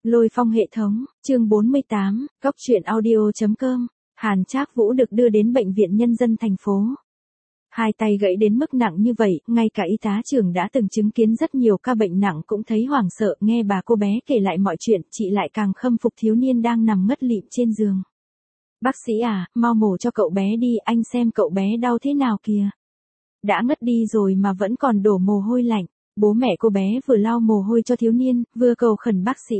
Lôi phong hệ thống, chương 48, Góc truyện audio.com, Hàn Trác Vũ được đưa đến bệnh viện nhân dân thành phố. Hai tay gãy đến mức nặng như vậy, ngay cả y tá trưởng đã từng chứng kiến rất nhiều ca bệnh nặng cũng thấy hoảng sợ. Nghe bà cô bé kể lại mọi chuyện, chị lại càng khâm phục thiếu niên đang nằm ngất lịm trên giường. Bác sĩ à, mau mổ cho cậu bé đi, anh xem cậu bé đau thế nào kìa. Đã ngất đi rồi mà vẫn còn đổ mồ hôi lạnh. Bố mẹ cô bé vừa lau mồ hôi cho thiếu niên, vừa cầu khẩn bác sĩ.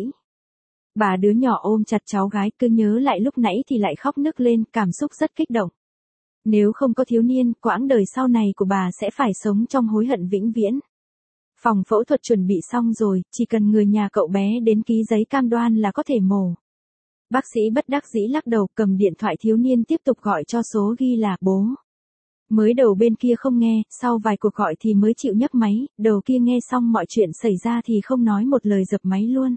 Bà đứa nhỏ ôm chặt cháu gái, cứ nhớ lại lúc nãy thì lại khóc nức lên, cảm xúc rất kích động. Nếu không có thiếu niên, quãng đời sau này của bà sẽ phải sống trong hối hận vĩnh viễn. Phòng phẫu thuật chuẩn bị xong rồi, chỉ cần người nhà cậu bé đến ký giấy cam đoan là có thể mổ. Bác sĩ bất đắc dĩ lắc đầu, cầm điện thoại thiếu niên tiếp tục gọi cho số ghi là bố. Mới đầu bên kia không nghe, sau vài cuộc gọi thì mới chịu nhấc máy, đầu kia nghe xong mọi chuyện xảy ra thì không nói một lời dập máy luôn.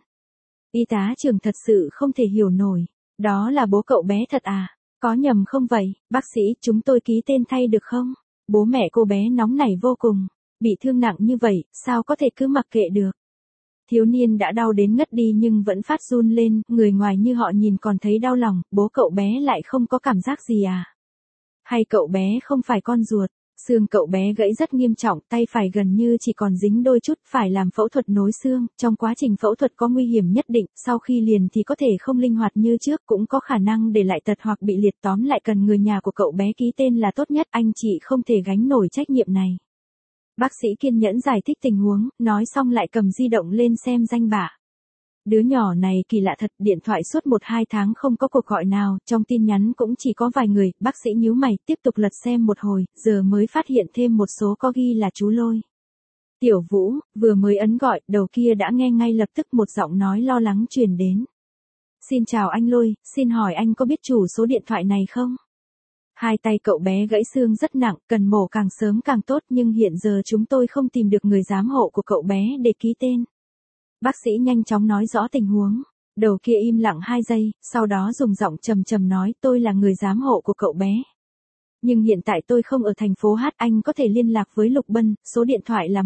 Y tá trưởng thật sự không thể hiểu nổi, đó là bố cậu bé thật à, có nhầm không vậy, bác sĩ chúng tôi ký tên thay được không? Bố mẹ cô bé nóng nảy vô cùng, bị thương nặng như vậy, sao có thể cứ mặc kệ được. Thiếu niên đã đau đến ngất đi nhưng vẫn phát run lên, người ngoài như họ nhìn còn thấy đau lòng, bố cậu bé lại không có cảm giác gì à? Hay cậu bé không phải con ruột? Xương cậu bé gãy rất nghiêm trọng, tay phải gần như chỉ còn dính đôi chút, phải làm phẫu thuật nối xương. Trong quá trình phẫu thuật có nguy hiểm nhất định, sau khi liền thì có thể không linh hoạt như trước, cũng có khả năng để lại tật hoặc bị liệt, tóm lại cần người nhà của cậu bé ký tên là tốt nhất, anh chị không thể gánh nổi trách nhiệm này. Bác sĩ kiên nhẫn giải thích tình huống, nói xong lại cầm di động lên xem danh bạ. Đứa nhỏ này kỳ lạ thật, điện thoại suốt 1-2 tháng không có cuộc gọi nào, trong tin nhắn cũng chỉ có vài người, bác sĩ nhíu mày, tiếp tục lật xem một hồi, giờ mới phát hiện thêm một số có ghi là chú Lôi. Tiểu Vũ, vừa mới ấn gọi, đầu kia đã nghe ngay lập tức một giọng nói lo lắng truyền đến. Xin chào anh Lôi, xin hỏi anh có biết chủ số điện thoại này không? Hai tay cậu bé gãy xương rất nặng, cần mổ càng sớm càng tốt nhưng hiện giờ chúng tôi không tìm được người giám hộ của cậu bé để ký tên. Bác sĩ nhanh chóng nói rõ tình huống. Đầu kia im lặng 2 giây, sau đó dùng giọng trầm trầm nói tôi là người giám hộ của cậu bé. Nhưng hiện tại tôi không ở thành phố H, anh có thể liên lạc với Lục Bân, số điện thoại là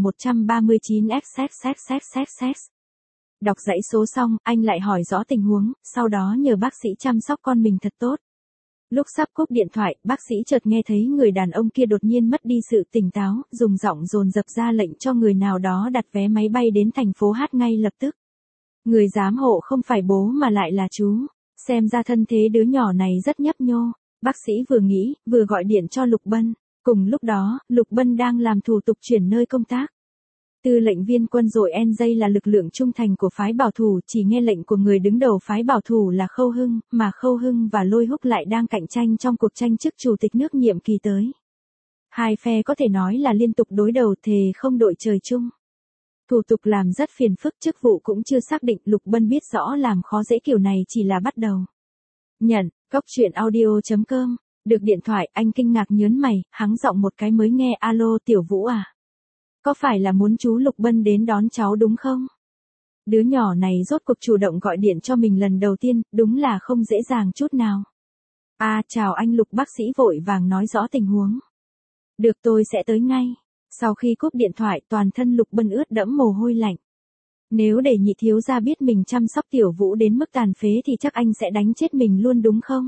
139XXXXXX. Đọc dãy số xong, anh lại hỏi rõ tình huống, sau đó nhờ bác sĩ chăm sóc con mình thật tốt. Lúc sắp cúp điện thoại, bác sĩ chợt nghe thấy người đàn ông kia đột nhiên mất đi sự tỉnh táo, dùng giọng dồn dập ra lệnh cho người nào đó đặt vé máy bay đến thành phố H ngay lập tức. Người giám hộ không phải bố mà lại là chú. Xem ra thân thế đứa nhỏ này rất nhấp nhô. Bác sĩ vừa nghĩ, vừa gọi điện cho Lục Bân. Cùng lúc đó, Lục Bân đang làm thủ tục chuyển nơi công tác. Tư lệnh viên quân đội NJ là lực lượng trung thành của phái bảo thủ, chỉ nghe lệnh của người đứng đầu phái bảo thủ là Khâu Hưng, mà Khâu Hưng và Lôi Húc lại đang cạnh tranh trong cuộc tranh chức chủ tịch nước nhiệm kỳ tới. Hai phe có thể nói là liên tục đối đầu, thề không đội trời chung. Thủ tục làm rất phiền phức, chức vụ cũng chưa xác định, Lục Bân biết rõ làm khó dễ kiểu này chỉ là bắt đầu. Nhận, Góc truyện audio.com, được điện thoại, anh kinh ngạc nhớn mày, hắng giọng một cái mới nghe, alo Tiểu Vũ à? Có phải là muốn chú Lục Bân đến đón cháu đúng không? Đứa nhỏ này rốt cuộc chủ động gọi điện cho mình lần đầu tiên, đúng là không dễ dàng chút nào. À, chào anh Lục, bác sĩ vội vàng nói rõ tình huống. Được, tôi sẽ tới ngay. Sau khi cúp điện thoại, toàn thân Lục Bân ướt đẫm mồ hôi lạnh. Nếu để nhị thiếu gia biết mình chăm sóc Tiểu Vũ đến mức tàn phế thì chắc anh sẽ đánh chết mình luôn đúng không?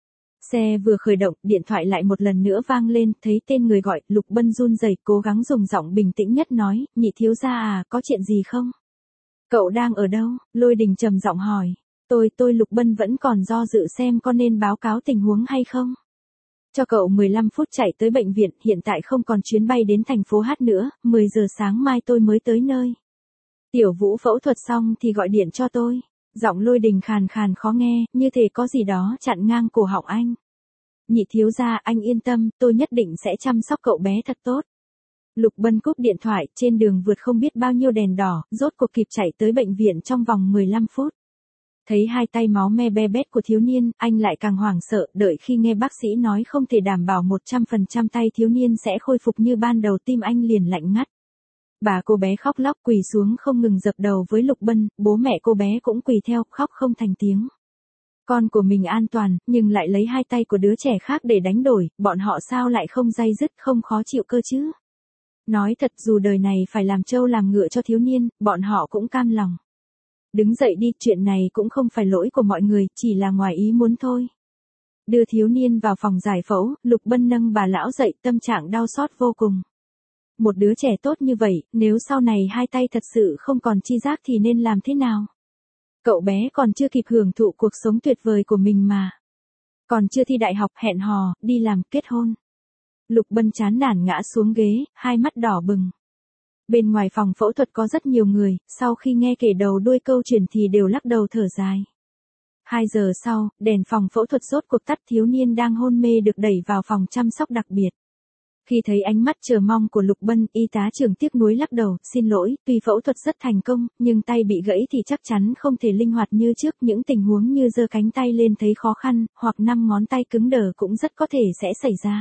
Xe vừa khởi động, điện thoại lại một lần nữa vang lên, thấy tên người gọi, Lục Bân run rẩy, cố gắng dùng giọng bình tĩnh nhất nói, nhị thiếu gia à, có chuyện gì không? Cậu đang ở đâu? Lôi Đình trầm giọng hỏi. Tôi Lục Bân vẫn còn do dự xem có nên báo cáo tình huống hay không. Cho cậu 15 phút chạy tới bệnh viện, hiện tại không còn chuyến bay đến thành phố H nữa, 10 giờ sáng mai tôi mới tới nơi. Tiểu Vũ phẫu thuật xong thì gọi điện cho tôi. Giọng Lôi Đình khàn khàn khó nghe, như thể có gì đó chặn ngang cổ họng anh. Nhị thiếu gia, anh yên tâm, tôi nhất định sẽ chăm sóc cậu bé thật tốt. Lục Bân cúp điện thoại, trên đường vượt không biết bao nhiêu đèn đỏ, rốt cuộc kịp chạy tới bệnh viện trong vòng 15 phút. Thấy hai tay máu me be bét của thiếu niên, anh lại càng hoảng sợ, đợi khi nghe bác sĩ nói không thể đảm bảo 100% tay thiếu niên sẽ khôi phục như ban đầu, tim anh liền lạnh ngắt. Bà cô bé khóc lóc quỳ xuống không ngừng dập đầu với Lục Bân, bố mẹ cô bé cũng quỳ theo, khóc không thành tiếng. Con của mình an toàn, nhưng lại lấy hai tay của đứa trẻ khác để đánh đổi, bọn họ sao lại không day dứt, không khó chịu cơ chứ? Nói thật, dù đời này phải làm trâu làm ngựa cho thiếu niên, bọn họ cũng cam lòng. Đứng dậy đi, chuyện này cũng không phải lỗi của mọi người, chỉ là ngoài ý muốn thôi. Đưa thiếu niên vào phòng giải phẫu, Lục Bân nâng bà lão dậy, tâm trạng đau xót vô cùng. Một đứa trẻ tốt như vậy, nếu sau này hai tay thật sự không còn chi giác thì nên làm thế nào? Cậu bé còn chưa kịp hưởng thụ cuộc sống tuyệt vời của mình mà. Còn chưa thi đại học, hẹn hò, đi làm, kết hôn. Lục Bân chán nản ngã xuống ghế, hai mắt đỏ bừng. Bên ngoài phòng phẫu thuật có rất nhiều người, sau khi nghe kể đầu đuôi câu chuyện thì đều lắc đầu thở dài. 2 giờ sau, đèn phòng phẫu thuật rốt cuộc tắt, thiếu niên đang hôn mê được đẩy vào phòng chăm sóc đặc biệt. Khi thấy ánh mắt chờ mong của Lục Bân, y tá trưởng tiếc nuối lắc đầu, xin lỗi, tuy phẫu thuật rất thành công, nhưng tay bị gãy thì chắc chắn không thể linh hoạt như trước, những tình huống như giơ cánh tay lên thấy khó khăn, hoặc 5 ngón tay cứng đờ cũng rất có thể sẽ xảy ra.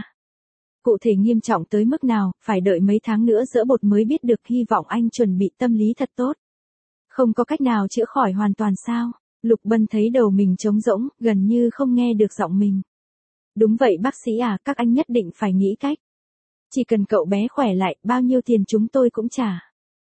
Cụ thể nghiêm trọng tới mức nào, phải đợi mấy tháng nữa dỡ bột mới biết được, hy vọng anh chuẩn bị tâm lý thật tốt. Không có cách nào chữa khỏi hoàn toàn sao? Lục Bân thấy đầu mình trống rỗng, gần như không nghe được giọng mình. Đúng vậy bác sĩ à, các anh nhất định phải nghĩ cách. Chỉ cần cậu bé khỏe lại, bao nhiêu tiền chúng tôi cũng trả.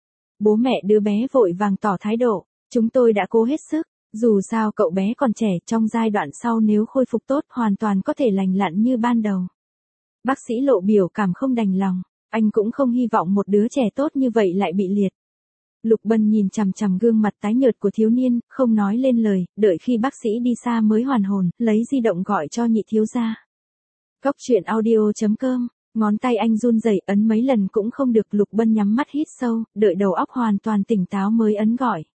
Bố mẹ đứa bé vội vàng tỏ thái độ, chúng tôi đã cố hết sức, dù sao cậu bé còn trẻ, trong giai đoạn sau nếu khôi phục tốt hoàn toàn có thể lành lặn như ban đầu. Bác sĩ lộ biểu cảm không đành lòng, anh cũng không hy vọng một đứa trẻ tốt như vậy lại bị liệt. Lục Bân nhìn chằm chằm gương mặt tái nhợt của thiếu niên, không nói lên lời, đợi khi bác sĩ đi xa mới hoàn hồn, lấy di động gọi cho Nhị thiếu gia. Góc truyện audio.com, ngón tay anh run rẩy ấn mấy lần cũng không được. Lục Bân nhắm mắt hít sâu, đợi đầu óc hoàn toàn tỉnh táo mới ấn gọi.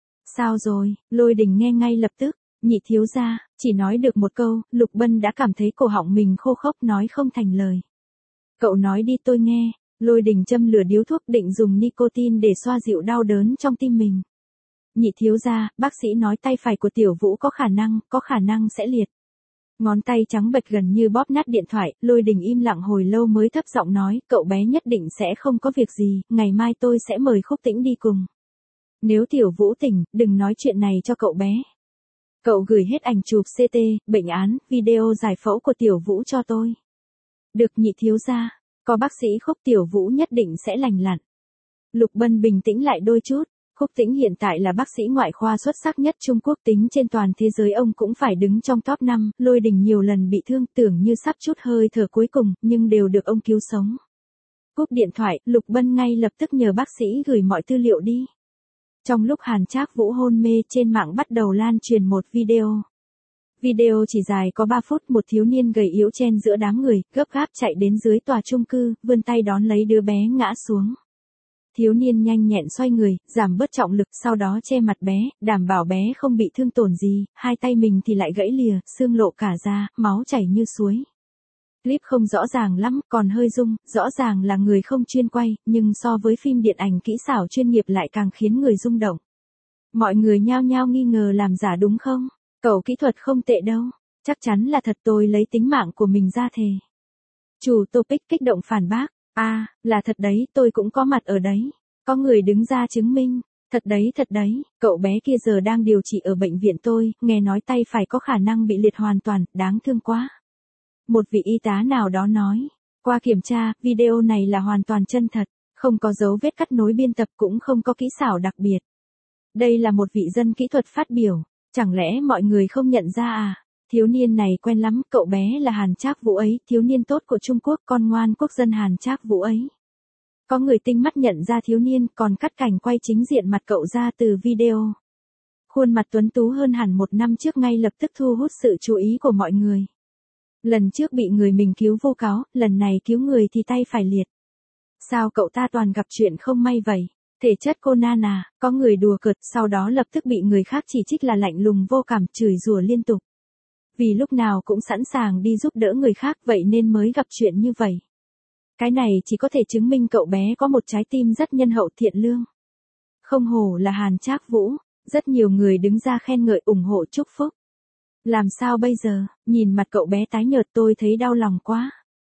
Sao rồi? Lôi Đình nghe ngay lập tức. Nhị thiếu gia, chỉ nói được một câu, Lục Bân đã cảm thấy cổ họng mình khô khốc nói không thành lời. Cậu nói đi tôi nghe. Lôi Đình châm lửa điếu thuốc định dùng nicotine để xoa dịu đau đớn trong tim mình. Nhị thiếu gia, bác sĩ nói tay phải của Tiểu Vũ có khả năng sẽ liệt. Ngón tay trắng bệch gần như bóp nát điện thoại, Lôi Đình im lặng hồi lâu mới thấp giọng nói, cậu bé nhất định sẽ không có việc gì, ngày mai tôi sẽ mời Khúc Tĩnh đi cùng. Nếu Tiểu Vũ tỉnh, đừng nói chuyện này cho cậu bé. Cậu gửi hết ảnh chụp CT, bệnh án, video giải phẫu của Tiểu Vũ cho tôi. Được nhị thiếu gia, có bác sĩ Khúc, Tiểu Vũ nhất định sẽ lành lặn. Lục Bân bình tĩnh lại đôi chút, Khúc Tĩnh hiện tại là bác sĩ ngoại khoa xuất sắc nhất Trung Quốc, tính trên toàn thế giới ông cũng phải đứng trong top 5, Lôi Đình nhiều lần bị thương tưởng như sắp chút hơi thở cuối cùng, nhưng đều được ông cứu sống. Cúp điện thoại, Lục Bân ngay lập tức nhờ bác sĩ gửi mọi tư liệu đi. Trong lúc Hàn Trác Vũ hôn mê, trên mạng bắt đầu lan truyền một video. Video chỉ dài có 3 phút, một thiếu niên gầy yếu chen giữa đám người, gấp gáp chạy đến dưới tòa chung cư, vươn tay đón lấy đứa bé ngã xuống. Thiếu niên nhanh nhẹn xoay người, giảm bớt trọng lực, sau đó che mặt bé, đảm bảo bé không bị thương tổn gì, hai tay mình thì lại gãy lìa, xương lộ cả ra, máu chảy như suối. Clip không rõ ràng lắm, còn hơi rung, rõ ràng là người không chuyên quay, nhưng so với phim điện ảnh kỹ xảo chuyên nghiệp lại càng khiến người rung động. Mọi người nhao nhao nghi ngờ làm giả đúng không? Cậu kỹ thuật không tệ đâu, chắc chắn là thật, tôi lấy tính mạng của mình ra thề. Chủ topic kích động phản bác, là thật đấy, tôi cũng có mặt ở đấy. Có người đứng ra chứng minh, thật đấy, cậu bé kia giờ đang điều trị ở bệnh viện tôi, nghe nói tay phải có khả năng bị liệt hoàn toàn, đáng thương quá. Một vị y tá nào đó nói, qua kiểm tra, video này là hoàn toàn chân thật, không có dấu vết cắt nối biên tập cũng không có kỹ xảo đặc biệt. Đây là một vị dân kỹ thuật phát biểu, chẳng lẽ mọi người không nhận ra à? Thiếu niên này quen lắm, cậu bé là Hàn Trác Vũ ấy, thiếu niên tốt của Trung Quốc, con ngoan quốc dân Hàn Trác Vũ ấy. Có người tinh mắt nhận ra thiếu niên, còn cắt cảnh quay chính diện mặt cậu ra từ video. Khuôn mặt tuấn tú hơn hẳn 1 năm trước, ngay lập tức thu hút sự chú ý của mọi người. Lần trước bị người mình cứu vô cáo, lần này cứu người thì tay phải liệt. Sao cậu ta toàn gặp chuyện không may vậy? Thể chất Conan à, có người đùa cợt, sau đó lập tức bị người khác chỉ trích là lạnh lùng vô cảm, chửi rủa liên tục. Vì lúc nào cũng sẵn sàng đi giúp đỡ người khác, vậy nên mới gặp chuyện như vậy. Cái này chỉ có thể chứng minh cậu bé có một trái tim rất nhân hậu thiện lương. Không hổ là Hàn Trác Vũ, rất nhiều người đứng ra khen ngợi ủng hộ chúc phúc. Làm sao bây giờ, nhìn mặt cậu bé tái nhợt tôi thấy đau lòng quá.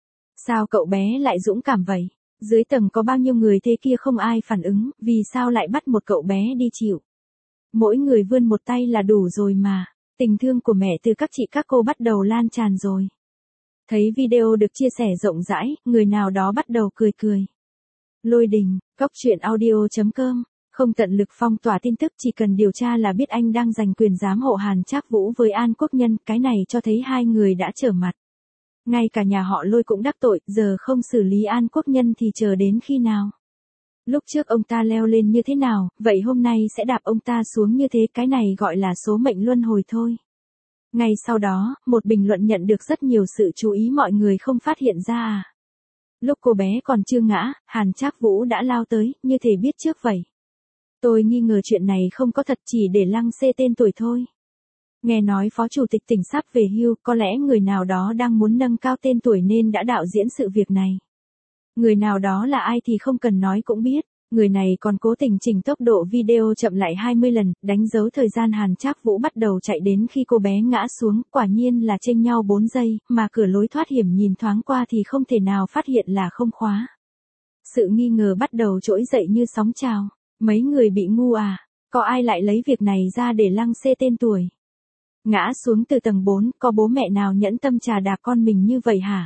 Sao cậu bé lại dũng cảm vậy? Dưới tầng có bao nhiêu người thế kia không ai phản ứng, vì sao lại bắt một cậu bé đi chịu? Mỗi người vươn một tay là đủ rồi mà. Tình thương của mẹ từ các chị các cô bắt đầu lan tràn rồi. Thấy video được chia sẻ rộng rãi, người nào đó bắt đầu cười cười. Lôi Đình, góc truyện audio.com Không tận lực phong tỏa tin tức, chỉ cần điều tra là biết anh đang giành quyền giám hộ Hàn Trác Vũ với An Quốc Nhân, cái này cho thấy hai người đã trở mặt. Ngay cả nhà họ Lôi cũng đắc tội, giờ không xử lý An Quốc Nhân thì chờ đến khi nào? Lúc trước ông ta leo lên như thế nào, vậy hôm nay sẽ đạp ông ta xuống như thế, cái này gọi là số mệnh luân hồi thôi. Ngay sau đó, một bình luận nhận được rất nhiều sự chú ý, mọi người không phát hiện ra à? Lúc cô bé còn chưa ngã, Hàn Trác Vũ đã lao tới, như thể biết trước vậy. Tôi nghi ngờ chuyện này không có thật, chỉ để lăng xê tên tuổi thôi. Nghe nói phó chủ tịch tỉnh sắp về hưu, có lẽ người nào đó đang muốn nâng cao tên tuổi nên đã đạo diễn sự việc này. Người nào đó là ai thì không cần nói cũng biết. Người này còn cố tình chỉnh tốc độ video chậm lại 20 lần, đánh dấu thời gian Hàn Trác Vũ bắt đầu chạy đến khi cô bé ngã xuống, quả nhiên là chênh nhau 4 giây, mà cửa lối thoát hiểm nhìn thoáng qua thì không thể nào phát hiện là không khóa. Sự nghi ngờ bắt đầu trỗi dậy như sóng trào. Mấy người bị ngu à? Có ai lại lấy việc này ra để lăng xê tên tuổi? Ngã xuống từ tầng 4, có bố mẹ nào nhẫn tâm trà đạp con mình như vậy hả?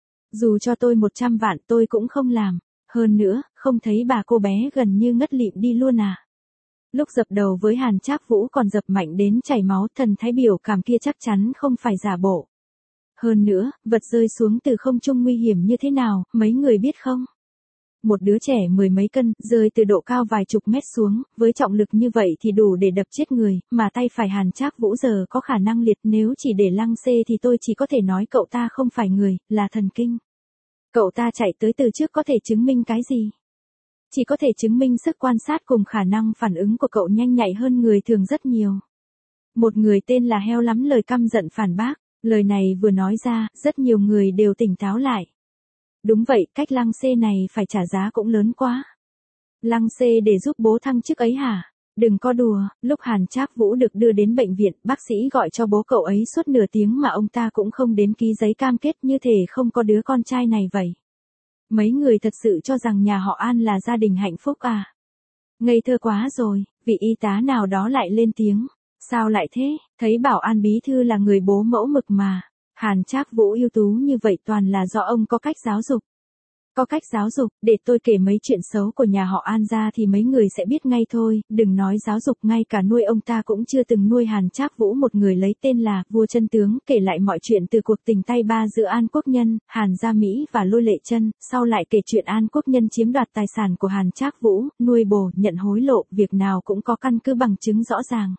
Dù cho tôi 100 vạn tôi cũng không làm. Hơn nữa, không thấy bà cô bé gần như ngất lịm đi luôn à? Lúc dập đầu với Hàn Trác Vũ còn dập mạnh đến chảy máu, thần thái biểu cảm kia chắc chắn không phải giả bộ. Hơn nữa, vật rơi xuống từ không trung nguy hiểm như thế nào, mấy người biết không? Một đứa trẻ 10 mấy cân, rơi từ độ cao vài chục mét xuống, với trọng lực như vậy thì đủ để đập chết người, mà tay phải Hàn Trác Vũ giờ có khả năng liệt, nếu chỉ để lăng xê thì tôi chỉ có thể nói cậu ta không phải người, là thần kinh. Cậu ta chạy tới từ trước có thể chứng minh cái gì? Chỉ có thể chứng minh sức quan sát cùng khả năng phản ứng của cậu nhanh nhạy hơn người thường rất nhiều. Một người tên là Heo lắm lời căm giận phản bác, lời này vừa nói ra, rất nhiều người đều tỉnh táo lại. Đúng vậy, cách lăng xê này phải trả giá cũng lớn quá. Lăng xê để giúp bố thăng chức ấy hả? Đừng có đùa, lúc Hàn Trác Vũ được đưa đến bệnh viện, bác sĩ gọi cho bố cậu ấy suốt nửa tiếng mà ông ta cũng không đến ký giấy cam kết, như thể không có đứa con trai này vậy. Mấy người thật sự cho rằng nhà họ An là gia đình hạnh phúc à? Ngây thơ quá rồi, vị y tá nào đó lại lên tiếng. Sao lại thế, thấy bảo An bí thư là người bố mẫu mực mà. Hàn Trác Vũ ưu tú như vậy toàn là do ông có cách giáo dục. Có cách giáo dục, để tôi kể mấy chuyện xấu của nhà họ An ra thì mấy người sẽ biết ngay thôi, đừng nói giáo dục, ngay cả nuôi ông ta cũng chưa từng nuôi. Hàn Trác Vũ, một người lấy tên là Vua Chân Tướng, kể lại mọi chuyện từ cuộc tình tay ba giữa An Quốc Nhân, Hàn Gia Mỹ và Lôi Lệ Chân, sau lại kể chuyện An Quốc Nhân chiếm đoạt tài sản của Hàn Trác Vũ, nuôi bồ, nhận hối lộ, việc nào cũng có căn cứ bằng chứng rõ ràng.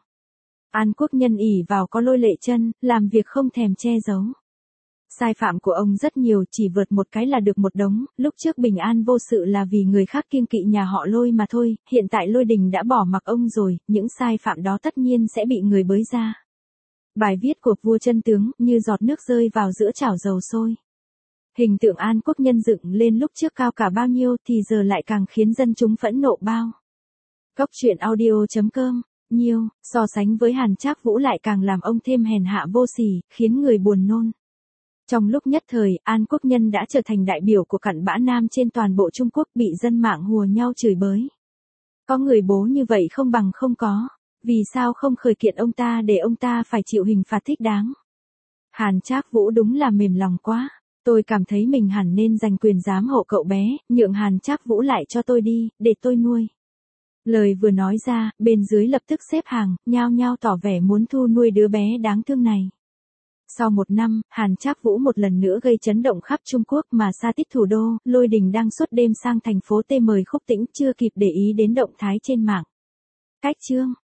An Quốc Nhân ỷ vào có Lôi Lệ Chân, làm việc không thèm che giấu. Sai phạm của ông rất nhiều, chỉ vượt một cái là được một đống, lúc trước bình an vô sự là vì người khác kiêng kỵ nhà họ Lôi mà thôi, hiện tại Lôi Đình đã bỏ mặc ông rồi, những sai phạm đó tất nhiên sẽ bị người bới ra. Bài viết của Vua Chân Tướng, như giọt nước rơi vào giữa chảo dầu sôi. Hình tượng An Quốc Nhân dựng lên lúc trước cao cả bao nhiêu thì giờ lại càng khiến dân chúng phẫn nộ bao. Cốc truyện audio.com, nhiêu, so sánh với Hàn Trác Vũ lại càng làm ông thêm hèn hạ vô sỉ, khiến người buồn nôn. Trong lúc nhất thời, An Quốc Nhân đã trở thành đại biểu của cặn bã nam trên toàn bộ Trung Quốc, bị dân mạng hùa nhau chửi bới. Có người bố như vậy không bằng không có. Vì sao không khởi kiện ông ta để ông ta phải chịu hình phạt thích đáng? Hàn Trác Vũ đúng là mềm lòng quá. Tôi cảm thấy mình hẳn nên giành quyền giám hộ cậu bé, nhượng Hàn Trác Vũ lại cho tôi đi, để tôi nuôi. Lời vừa nói ra, bên dưới lập tức xếp hàng, nhao nhao tỏ vẻ muốn thu nuôi đứa bé đáng thương này. Sau một năm, Hàn Trác Vũ một lần nữa gây chấn động khắp Trung Quốc, mà xa tít thủ đô, Lôi Đình đang suốt đêm sang thành phố T mời Khúc Tĩnh, chưa kịp để ý đến động thái trên mạng. Cách chương